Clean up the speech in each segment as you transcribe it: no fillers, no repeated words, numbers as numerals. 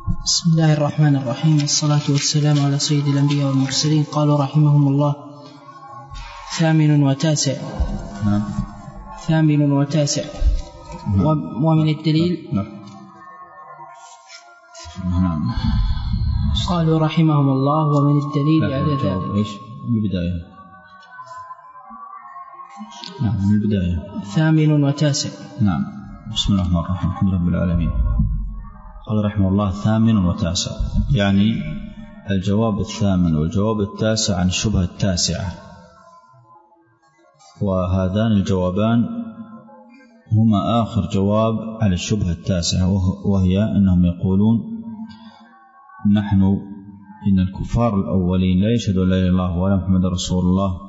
بسم الله الرحمن الرحيم، والصلاة والسلام على سيد الأنبياء والمرسلين. قالوا رحمهم الله: 8 و9. نعم. 8 و9. ومن الدليل. نعم. قالوا رحمهم الله: ومن الدليل على ذلك. ايش من البداية؟ نعم من البداية. 8 و9. نعم. بسم الله الرحمن الرحيم، الحمد لله رب العالمين. قال رحمه الله: 8 و9، يعني الجواب 8 والجواب 9 عن الشبهة 9. وهذان الجوابان هما آخر جواب على الشبهة 9، وهي أنهم يقولون: نحن إن الكفار الأولين لا يشهدون لا إله إلا الله ولا محمد رسول الله،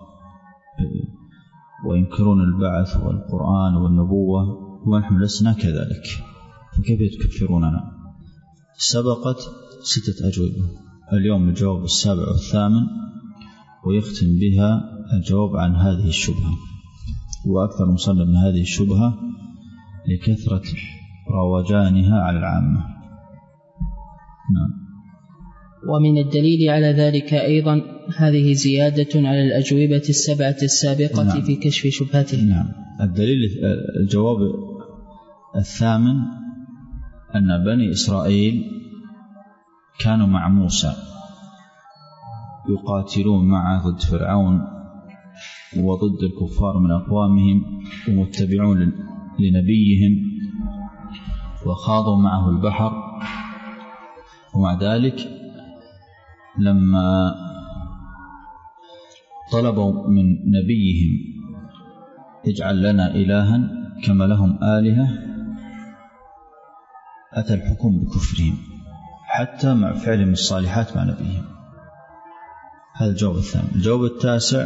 وينكرون البعث والقرآن والنبوة، ونحن لسنا كذلك، فكيف تكفروننا؟ سبقت 6 أجوبة، اليوم الجواب 7 و8، ويختم بها الجواب عن هذه الشبهة. وأكثر مصنف من هذه الشبهة لكثرة روجانها على العامة. نعم. ومن الدليل على ذلك أيضا هذه زيادة على الأجوبة 7 السابقة. نعم. في كشف شبهته. نعم. الدليل الجواب 8 أن بني إسرائيل كانوا مع موسى يقاتلون معه ضد فرعون وضد الكفار من أقوامهم ومتبعون لنبيهم، وخاضوا معه البحر. ومع ذلك لما طلبوا من نبيهم اجعل لنا إلها كما لهم آلهة، أتى الحكم بكفرهم حتى مع فعلهم الصالحات مع نبيهم. هذا الجواب 8. الجواب 9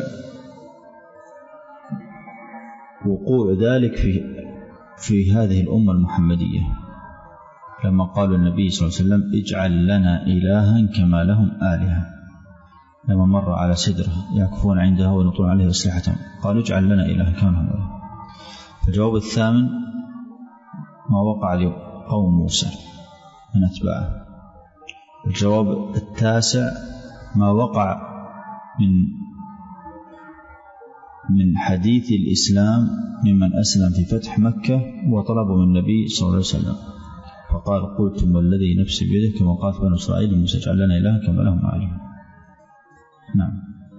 وقوع ذلك في هذه الأمة المحمدية، لما قالوا النبي صلى الله عليه وسلم اجعل لنا إلها كما لهم آلهة، لما مر على سدرة يعكفون عندها وينطون عليه أسلحتهم، قالوا اجعل لنا إلها كما لهم آلهة. فالجواب 8 ما وقع لقوم موسى من أتباعه. الجواب 9 ما وقع من حديث الإسلام ممن أسلم في فتح مكة وطلبوا من النبي صلى الله عليه وسلم، فقال قلتم والذي نفسي بيده كما قالت بنو إسرائيل موسى اجعل لنا إلها كما لهم آلهة. نعم.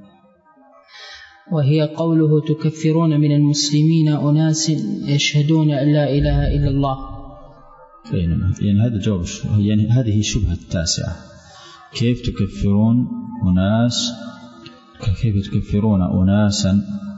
وهي قوله تكفرون من المسلمين أناس يشهدون أن لا إله إلا الله. يعني هذا جواب، يعني هذه الشبهة 9. كيف تكفرون أناسا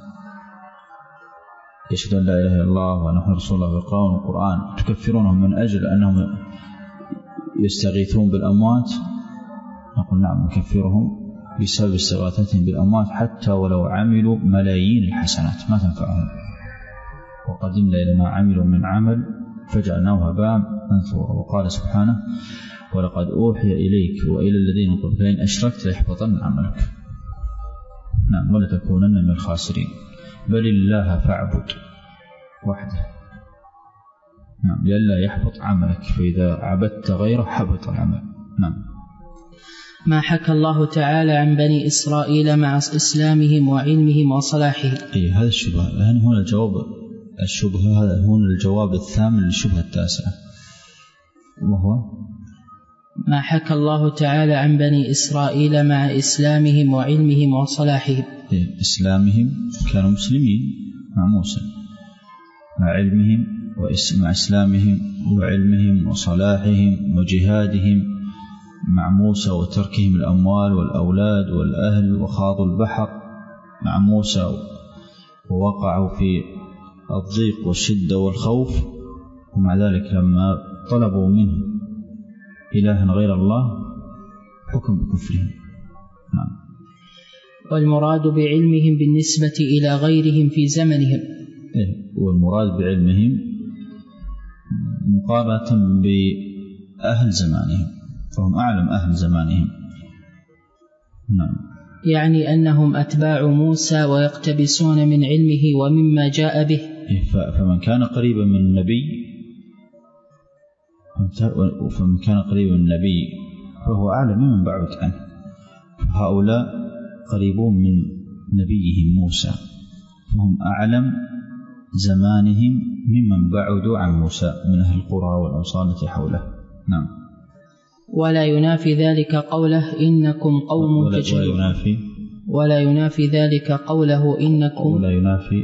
يشهدون لا إله إلا الله ونحن رسول الله ويقرؤون القرآن، تكفرونهم من أجل أنهم يستغيثون بالأموات؟ نقول نعم، نكفرهم بسبب استغاثتهم بالأموات حتى ولو عملوا ملايين الحسنات ما تنفعهم. وقدمنا إلى ما عملوا من عمل فجعلناه هباء منثورا. وقال سبحانه ولقد أوحي إليك وإلى الذين من قبلك لئن أشركت ليحبطن عملك. نعم. ولتكونن من الخاسرين. بل الله فاعبد وحده. نعم. لئلا يحبط عملك، فإذا عبدت غيره حبط العمل. نعم. ما حكى الله تعالى عن بني إسرائيل مع إسلامهم وعلمهم وصلاحهم. هذا الشبهة. الآن هنا الشبهة هذا هنا الجواب 8 للشبهة 9، وهو ما حكى الله تعالى عن بني إسرائيل مع إسلامهم وعلمهم وصلاحهم. إسلامهم كانوا مسلمين مع موسى، مع علمهم مع إسلامهم وعلمهم وصلاحهم وجهادهم مع موسى وتركهم الأموال والأولاد والأهل، وخاضوا البحر مع موسى ووقعوا في الضيق والشدة والخوف، ومع ذلك لما طلبوا منه إلها غير الله حكم بكفرهم. نعم. والمراد بعلمهم بالنسبة إلى غيرهم في زمنهم. والمراد بعلمهم مقارنة بأهل زمانهم، فهم أعلم أهل زمانهم. نعم. يعني أنهم أتباع موسى ويقتبسون من علمه ومما جاء به. فمن كان قريبا من النبي فمن كان قريب من النبي فهو أعلم ممن بعد عنه. هؤلاء قريبون من نبيهم موسى، فهم أعلم زمانهم ممن بعدوا عن موسى من أهل القرى والأوصال التي حوله. نعم. ولا ينافي ذلك قوله إنكم قوم تجهلون. ولا ينافي ذلك قوله إنكم، ولا ينافي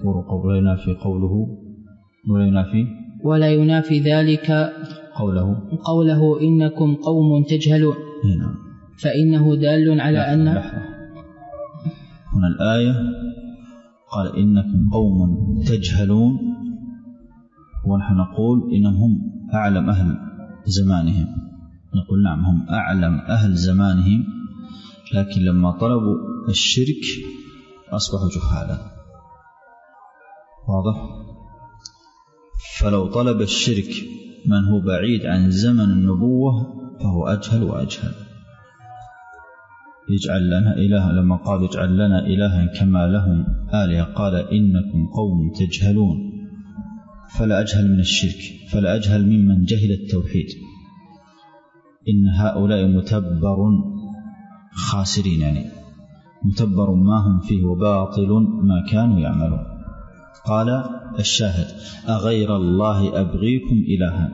ذلك قوله إنكم قوم تجهلون. نعم. فإنه دال على أن هنا الآية قال إنكم قوم تجهلون، ونحن نقول إنهم هم أعلم أهل زمانهم. نقول نعم هم أعلم أهل زمانهم، لكن لما طلبوا الشرك أصبحوا جهالا. واضح؟ فلو طلب الشرك من هو بعيد عن زمن النبوة فهو أجهل وأجهل. يجعل لنا إلها، لما قال يجعل لنا إلها كما لهم آلهة، قال إنكم قوم تجهلون، فلا أجهل من الشرك، فلا أجهل ممن جهل التوحيد. إن هؤلاء متبر خاسرين، يعني متبر ما هم فيه وباطل ما كانوا يعملون. قال الشاهد أغير الله أبغيكم إلها،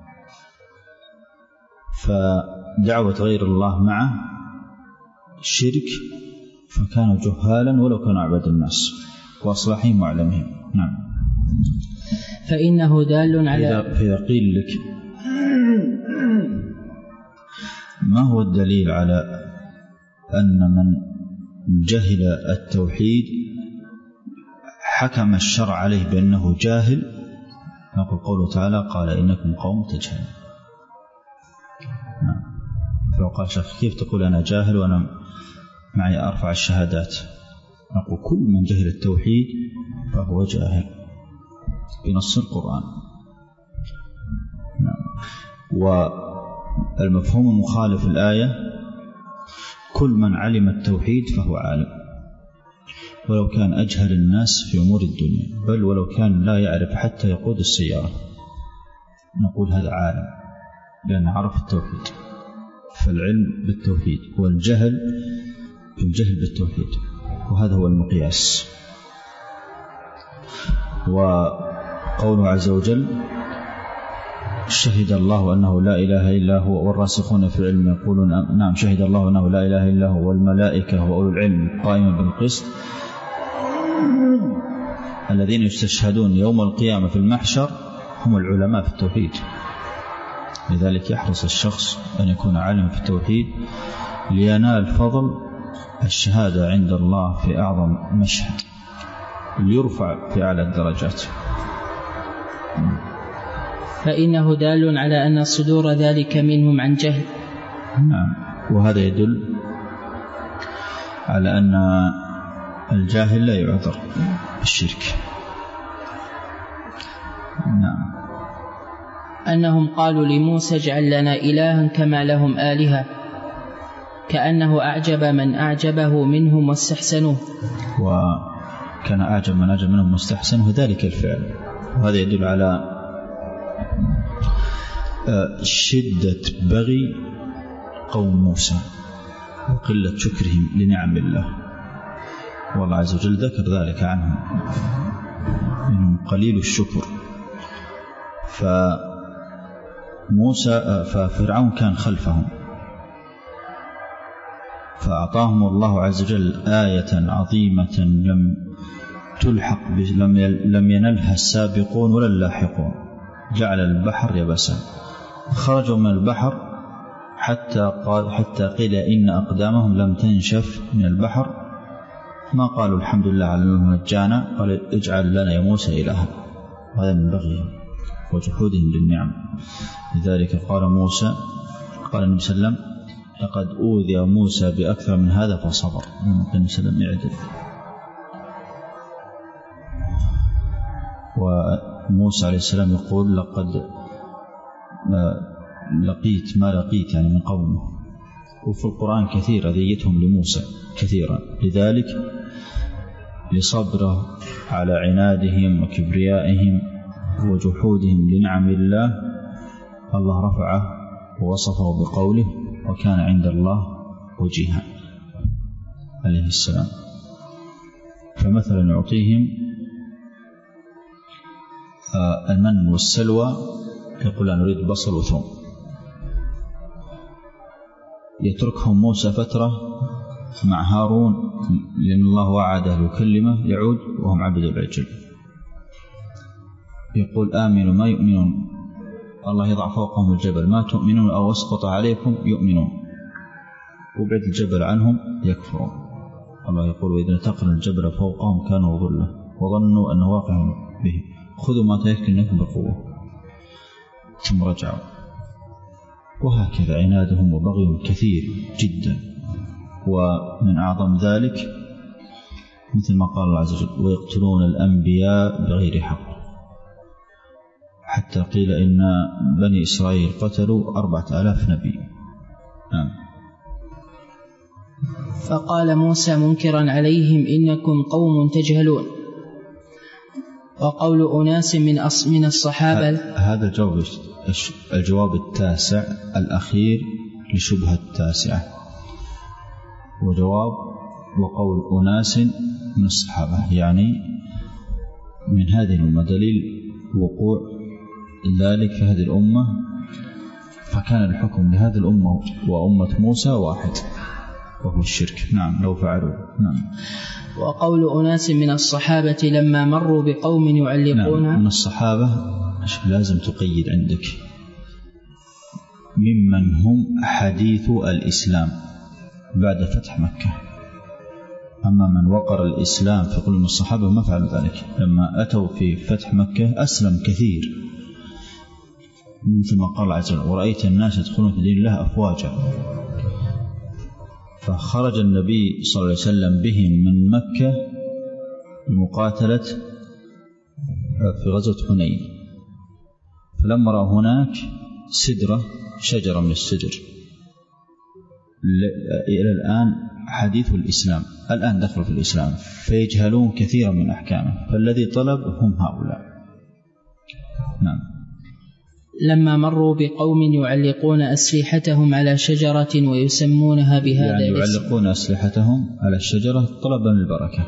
فدعوة غير الله مع الشرك، فكانوا جهالا ولو كانوا أعبد الناس وأصلحهم وأعلمهم. نعم. فإنه دال على، فإذا قيل لك ما هو الدليل على أن من جهل التوحيد حكم الشرع عليه بأنه جاهل، نقول قوله تعالى قال إنكم قوم تجهلون. نعم. فلو قال شخص كيف تقول أنا جاهل وأنا معي أرفع الشهادات؟ نقول كل من جهل التوحيد فهو جاهل بنص القرآن. نعم. والمفهوم المخالف الآية كل من علم التوحيد فهو عالم، ولو كان أجهل الناس في أمور الدنيا، بل ولو كان لا يعرف حتى يقود السيارة نقول هذا عالم لأن عرف التوحيد. فالعلم بالتوحيد والجهل بالتوحيد، وهذا هو المقياس. وقوله عز وجل شهد الله أنه لا إله إلا هو والراسخون في العلم يقولون نعم شهد الله أنه لا إله إلا هو والملائكة وأولو العلم قائما بالقسط الذين يستشهدون يوم القيامة في المحشر هم العلماء في التوحيد. لذلك يحرص الشخص أن يكون عالما في التوحيد لينال فضل الشهادة عند الله في أعظم مشهد، ليرفع في أعلى الدرجات. فإنه دال على أن صدور ذلك منهم عن جهل. نعم. وهذا يدل على أن الجاهل لا يعذر بالشرك. نعم. أنهم قالوا لموسى اجعل لنا إلها كما لهم آلهة، كأنه أعجب من أعجبه منهم واستحسنوه. وكان أعجب من أعجب منهم واستحسنوه ذلك الفعل. وهذا يدل على شدة بغي قوم موسى وقلة شكرهم لنعم الله، والله عز وجل ذكر ذلك عنهم إنهم قليل الشكر. ففرعون كان خلفهم، فأعطاهم الله عز وجل آية عظيمة لم ينلها السابقون ولا اللاحقون، جعل البحر يبسا، خرجوا من البحر حتى قيل إن أقدامهم لم تنشف من البحر، ما قالوا الحمد لله على أنه نجانا، قال اجعل لنا يا موسى إلها. هذا من بغيهم وجحودهم للنعم. لذلك قال النبي صلى الله عليه وسلم لقد أوذي موسى بأكثر من هذا فصبر. النبي صلى الله عليه وسلم يعدل. وموسى عليه السلام يقول لقد لقيت ما لقيت يعني من قومه. وفي القرآن كثير أذيتهم لموسى كثيرا، لذلك لصبره على عنادهم وكبريائهم وجحودهم لنعم الله الله رفعه ووصفه بقوله وكان عند الله وجيها عليه السلام. فمثلا يعطيهم المن والسلوى، يقول لا نريد بصل وثوم، يتركهم موسى فترة مع هارون لأن الله وعده يكلمه، يعود وهم عبدوا العجل، يقول آمنوا ما يؤمنون، الله يضع فوقهم الجبل ما تؤمنون أو أسقط عليكم يؤمنون، وبعد الجبل عنهم يكفرون. الله يقول وإذا نتقنا الجبل فوقهم كانوا ظلة وظنوا أنه واقع به خذوا ما تيكنكم بقوة ثم رجعوا. وهكذا عنادهم وبغيهم كثير جدا. ومن أعظم ذلك مثل ما قال الله عز وجل ويقتلون الأنبياء بغير حق، حتى قيل إن بني إسرائيل قتلوا 4000 نبي. فقال موسى منكرا عليهم إنكم قوم تجهلون. وقول أناس من الصحابة. هذا الجواب التاسع الأخير لشبهة التاسعة، وجواب وقول أناس من الصحابة، يعني من هذه الأمة، دليل وقوع ذلك في هذه الأمة، فكان الحكم لهذه الأمة وأمة موسى واحد وهو الشرك. نعم لو فعلوا. نعم. وقول أناس من الصحابة لما مروا بقوم يعلقون. نعم من الصحابة لازم تقيد عندك ممن هم حديث الإسلام بعد فتح مكة. أما من وقر الإسلام في قلوب الصحابة ما فعلوا ذلك، لما أتوا في فتح مكة أسلم كثير، مثل ما قال الله عز وجل ورأيت الناس يدخلون في دين الله أفواجا. فخرج النبي صلى الله عليه وسلم بهم من مكة لمقاتلة في غزوة حنين، فلما رأى هناك سدرة شجرة من السدر، إلى الآن حديث الإسلام، الآن دخلوا في الإسلام فيجهلون كثيرا من أحكامه، فالذي طلب هم هؤلاء. نعم. لما مروا بقوم يعلقون أسلحتهم على شجرة ويسمونها بهذا يعني يعلقون أسلحتهم على الشجرة طلبا للبركة.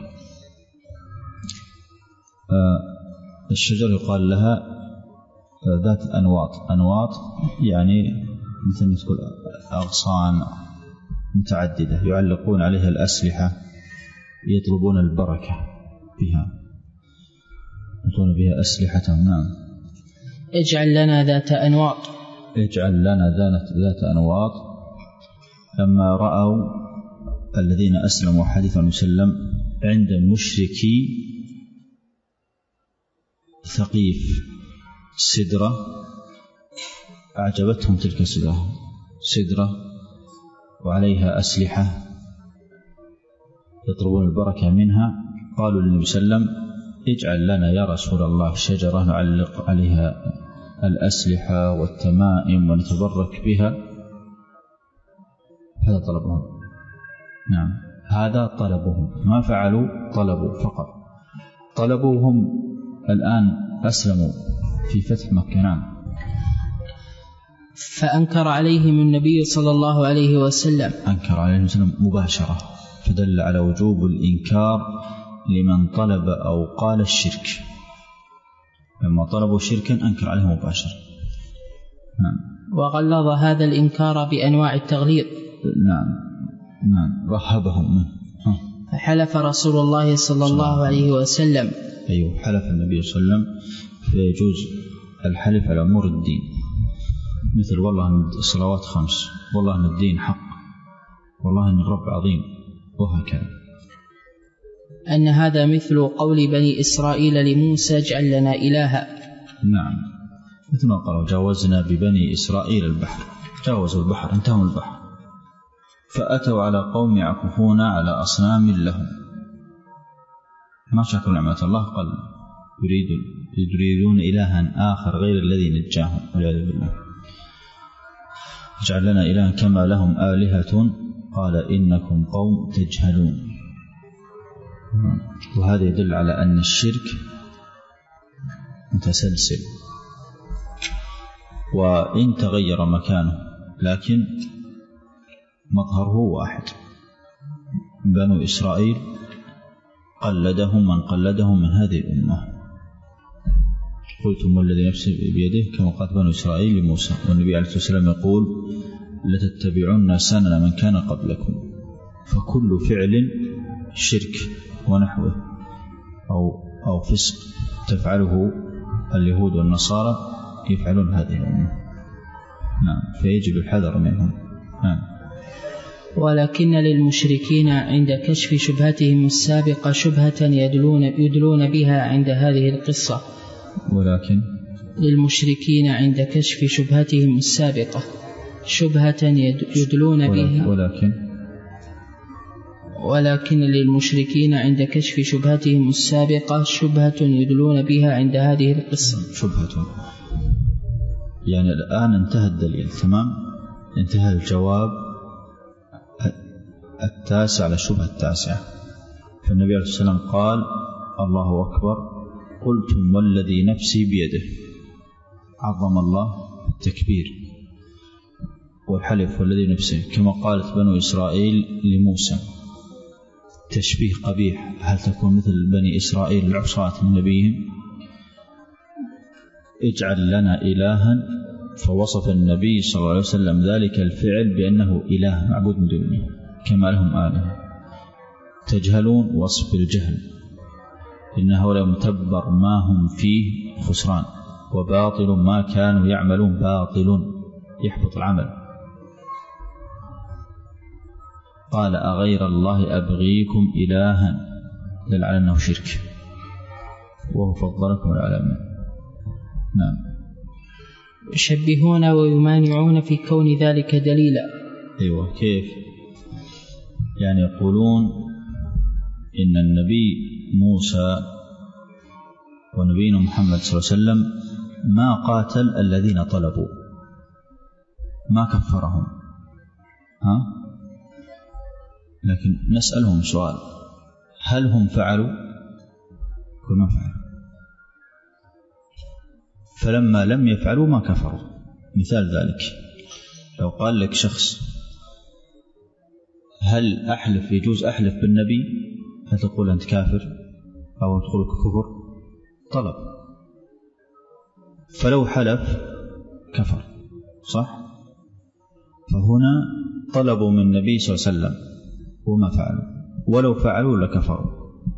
الشجرة يقال لها ذات أنواط يعني مثل ما تقول أغصان متعددة، يعلقون عليها الأسلحة يطلبون البركة بها، يطلبون بها أسلحتهم. نعم. اجعل لنا ذات أنواط. اجعل لنا ذات أنواط. لما رأوا الذين أسلموا حديث النبي صلى الله عليه وسلم عند مشركي ثقيف سدرة، أعجبتهم تلك السدرة، سدرة وعليها أسلحة يطلبون البركة منها. قالوا للنبي صلى الله عليه وسلم اجعل لنا يا رسول الله شجرة نعلق عليها الأسلحة والتمائم ونتبرك بها. هذا طلبهم. نعم هذا طلبهم، ما فعلوا طلبوا فقط، طلبوهم الآن أسلموا في فتح مكة. نعم. فأنكر عليهم النبي صلى الله عليه وسلم، أنكر عليهم وسلم مباشرة، فدل على وجوب الإنكار لمن طلب أو قال الشرك. لما طلبوا شركا أنكر عليه مباشرة. نعم. وغلظ هذا الإنكار بأنواع التغليظ. نعم رهبهم منه. فحلف رسول الله صلى الله عليه وسلم. أيوه حلف النبي صلى الله عليه وسلم، فيجوز الحلف على أمور الدين، مثل والله أن الصلوات 5، والله أن الدين حق، والله أن الرب عظيم، وهكذا. أن هذا مثل قول بني إسرائيل لموسى اجعل لنا إلها. نعم مثل ما قالوا جاوزنا ببني إسرائيل البحر، جاوزوا البحر انتهوا البحر، فأتوا على قوم يعكفون على أصنام لهم، ما شكروا نعمة الله، قال يريدون إلها آخر غير الذي نجاهم والعياذ بالله. اجعل لنا إلها كما لهم آلهة قال إنكم قوم تجهلون. وهذا يدل على أن الشرك متسلسل، وإن تغير مكانه لكن مظهره واحد. بنو إسرائيل قلدهم من قلدهم من هذه الأمة. قلتم والذي نفسي بيده كما قال بنو إسرائيل لموسى، والنبي عليه الصلاة والسلام يقول لتتبعون سنن من كان قبلكم. فكل فعل شرك ونحوه أو فسق تفعله اليهود والنصارى يفعلون هذه الأمة. نعم، فيجب الحذر منهم. نعم. ولكن للمشركين عند كشف شبهتهم السابقة شبهة يدلون بها عند هذه القصة. ولكن للمشركين عند كشف شبهتهم السابقة شبهة يدلون بها. ولكن للمشركين عند كشف شبهتهم السابقة شبهة يدلون بها عند هذه القصة. شبهة يعني الآن انتهى الدليل، تمام، انتهى الجواب التاسع على الشبهة التاسعة. فالنبي عليه الصلاة والسلام قال الله أكبر، قلتم والذي نفسي بيده. عظم الله التكبير والحلف والذي نفسه، كما قالت بنو إسرائيل لموسى. تشبيه قبيح، هل تكون مثل بني إسرائيل العصاة من نبيهم؟ اجعل لنا إلها، فوصف النبي صلى الله عليه وسلم ذلك الفعل بأنه إله معبود من دونه كما لهم آلهة. تجهلون وصف الجهل، إن هؤلاء متبر ما هم فيه خسران، وباطل ما كانوا يعملون باطل يحبط العمل. قال أغير الله أبغيكم إلها، دل على أنه شرك، وهو فضلكم العالمين. نعم. يشبهون ويمانعون في كون ذلك دليلا. أيوة، كيف؟ يعني يقولون إن النبي موسى ونبينا محمد صلى الله عليه وسلم ما قاتل الذين طلبوا، ما كفرهم، لكن نسألهم سؤال، هل هم فعلوا؟ كل ما فعلوا، فلما لم يفعلوا ما كفروا. مثال ذلك لو قال لك شخص هل أحلف يجوز أحلف بالنبي، هل تقول أنت كافر أو تقول كفر؟ طلب، فلو حلف كفر، صح؟ فهنا طلبوا من النبي صلى الله عليه وسلم وما فعلوا، ولو فعلوا لكفروا.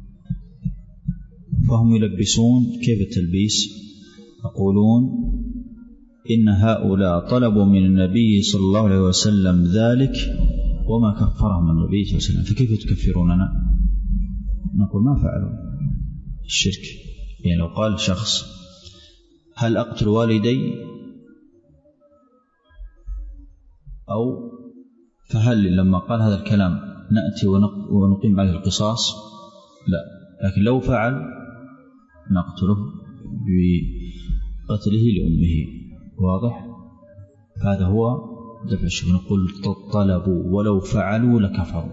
فهم يلبسون. كيف التلبيس؟ يقولون إن هؤلاء طلبوا من النبي صلى الله عليه وسلم ذلك وما كفرهم النبي صلى الله عليه وسلم، فكيف تكفروننا؟ نقول ما فعلوا الشرك. يعني لو قال شخص هل أقتل والدي، أو فهل لما قال هذا الكلام نأتي ونقيم عليه القصاص؟ لا، لكن لو فعل نقتله بقتله لأمه. واضح؟ هذا هو دفع الشرك. نقول طلبوا ولو فعلوا لكفروا.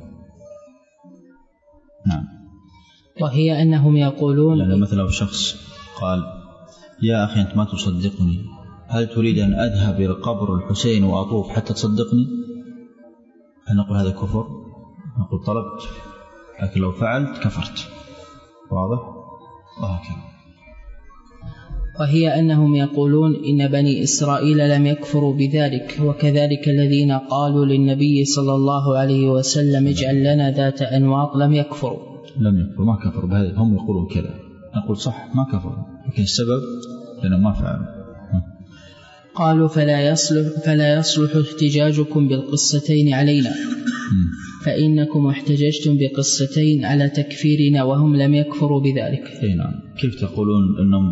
نعم. وهي أنهم يقولون يعني مثلا لو شخص قال يا أخي أنت ما تصدقني، هل تريد أن أذهب إلى قبر الحسين وأطوف حتى تصدقني؟ هل نقول هذا كفر؟ نقول طلبت، لكن لو فعلت كفرت. واضح؟ وهكذا. وهي أنهم يقولون إن بني إسرائيل لم يكفروا بذلك، وكذلك الذين قالوا للنبي صلى الله عليه وسلم اجعل لنا ذات أنواط لم يكفروا. ما كفروا بهذا. هم يقولون كذا، نقول صح ما كفروا، لكن السبب لأنهم ما فعلوا. قالوا فلا يصلح احتجاجكم بالقصتين علينا، فإنكم احتججتم بقصتين على تكفيرنا وهم لم يكفروا بذلك. نعم. كيف تقولون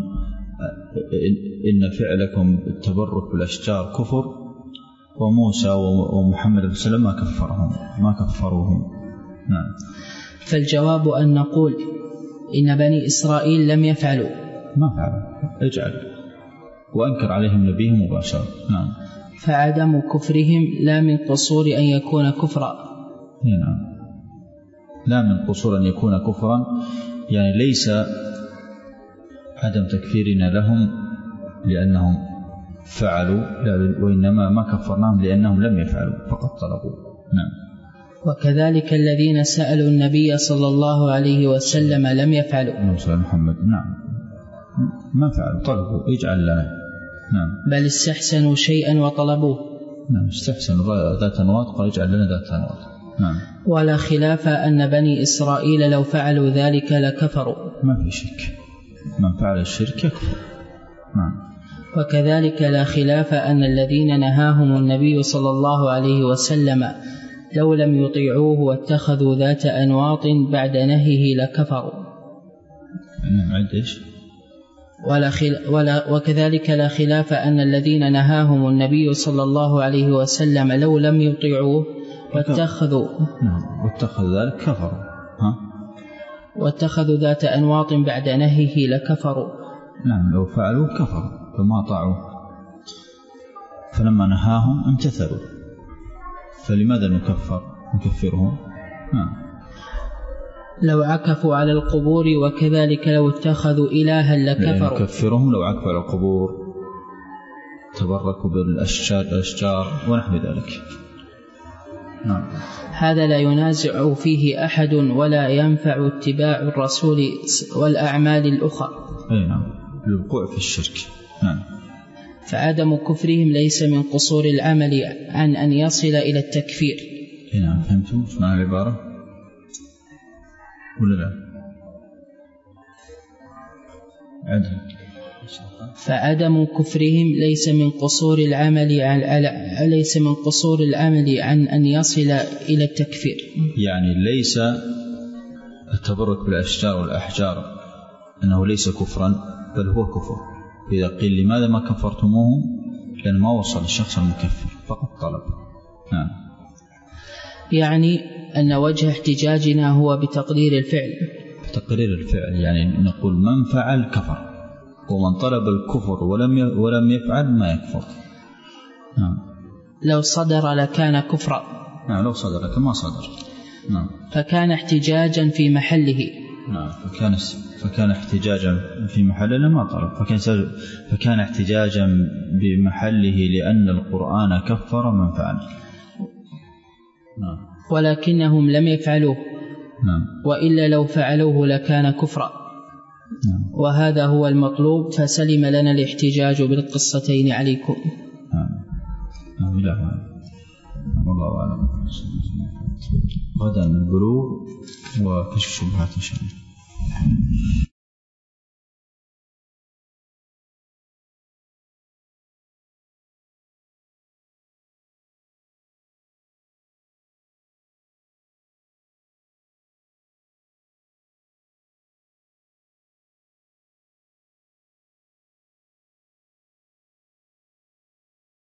إن فعلكم التبرك بالأشجار كفر، وموسى ومحمد صلى الله عليه وسلم ما كفروهم؟ نعم. فالجواب أن نقول إن بني إسرائيل لم يفعلوا، ما فعلوا، اجعل، وأنكر عليهم نبيهم مباشرة. نعم. فعدم كفرهم لا من قصور أن يكون كفرا. نعم، لا من قصور أن يكون كفرا، يعني ليس عدم تكفيرنا لهم لأنهم فعلوا وإنما ما كفرناهم لأنهم لم يفعلوا فقط طلبوا. نعم. وكذلك الذين سألوا النبي صلى الله عليه وسلم لم يفعلوا. محمد نعم ما فعلوا، طلبوا اجعل لنا. نعم. بل استحسنوا شيئا وطلبوه. نعم استحسنوا ذات أنواط قال اجعل لنا ذات أنواط. نعم. ولا خلاف أن بني إسرائيل لو فعلوا ذلك لكفروا. ما في شك، من فعل الشرك يكفر. نعم. وكذلك لا خلاف أن الذين نهاهم النبي صلى الله عليه وسلم لو لم يطيعوه واتخذوا ذات أنواط بعد نهيه لكفروا. نعم. وكذلك لا خلاف أن الذين نهاهم النبي صلى الله عليه وسلم لو لم يطيعوه واتخذوا ذلك كفروا. واتخذوا ذات أنواط بعد نهيه لكفروا. نعم لو فعلوا كفروا فما طاعوا، فلما نهاهم امتثلوا، فلماذا نكفرهم؟ لو عكفوا على القبور وكذلك لو اتخذوا إلها لكفروا. نكفرهم لو عكفوا على القبور، تبركوا بالأشجار ونحو ذلك. هذا لا ينازع فيه أحد ولا ينفع اتباع الرسول والأعمال الأخرى. نعم الوقوع في الشرك. نعم. فعدم كفرهم ليس من قصور العمل عن أن يصل إلى التكفير. نعم فهمتم معنى العبارة ولا لا؟ عدل. فعدم كفرهم ليس من قصور العمل عن أن يصل إلى التكفير. يعني ليس التبرك بالأشجار والأحجار أنه ليس كفرا، بل هو كفر. إذا قيل لماذا ما كفرتموهم؟ لأن ما وصل الشخص المكفر فقط طلب. نعم. يعني أن وجه احتجاجنا هو بتقدير الفعل. تقرير الفعل يعني نقول من فعل كفر، ومن طلب الكفر ولم يفعل ما يكفر. نعم. لو صدر لكان كفرا. نعم لو صدر لكن ما صدر. نعم. فكان احتجاجا في محله. نعم فكان احتجاجا في محله لما طلب، فكان احتجاجا بمحله لأن القرآن كفر من فعل. نعم. ولكنهم لم يفعلوه. نعم. وإلا لو فعلوه لكان كفرا. نعم. وهذا هو المطلوب، فسلم لنا الاحتجاج بالقصتين عليكم. نعم. لا والله أعلم. غدا البلوغ وكشف الشبهات إن شاء الله.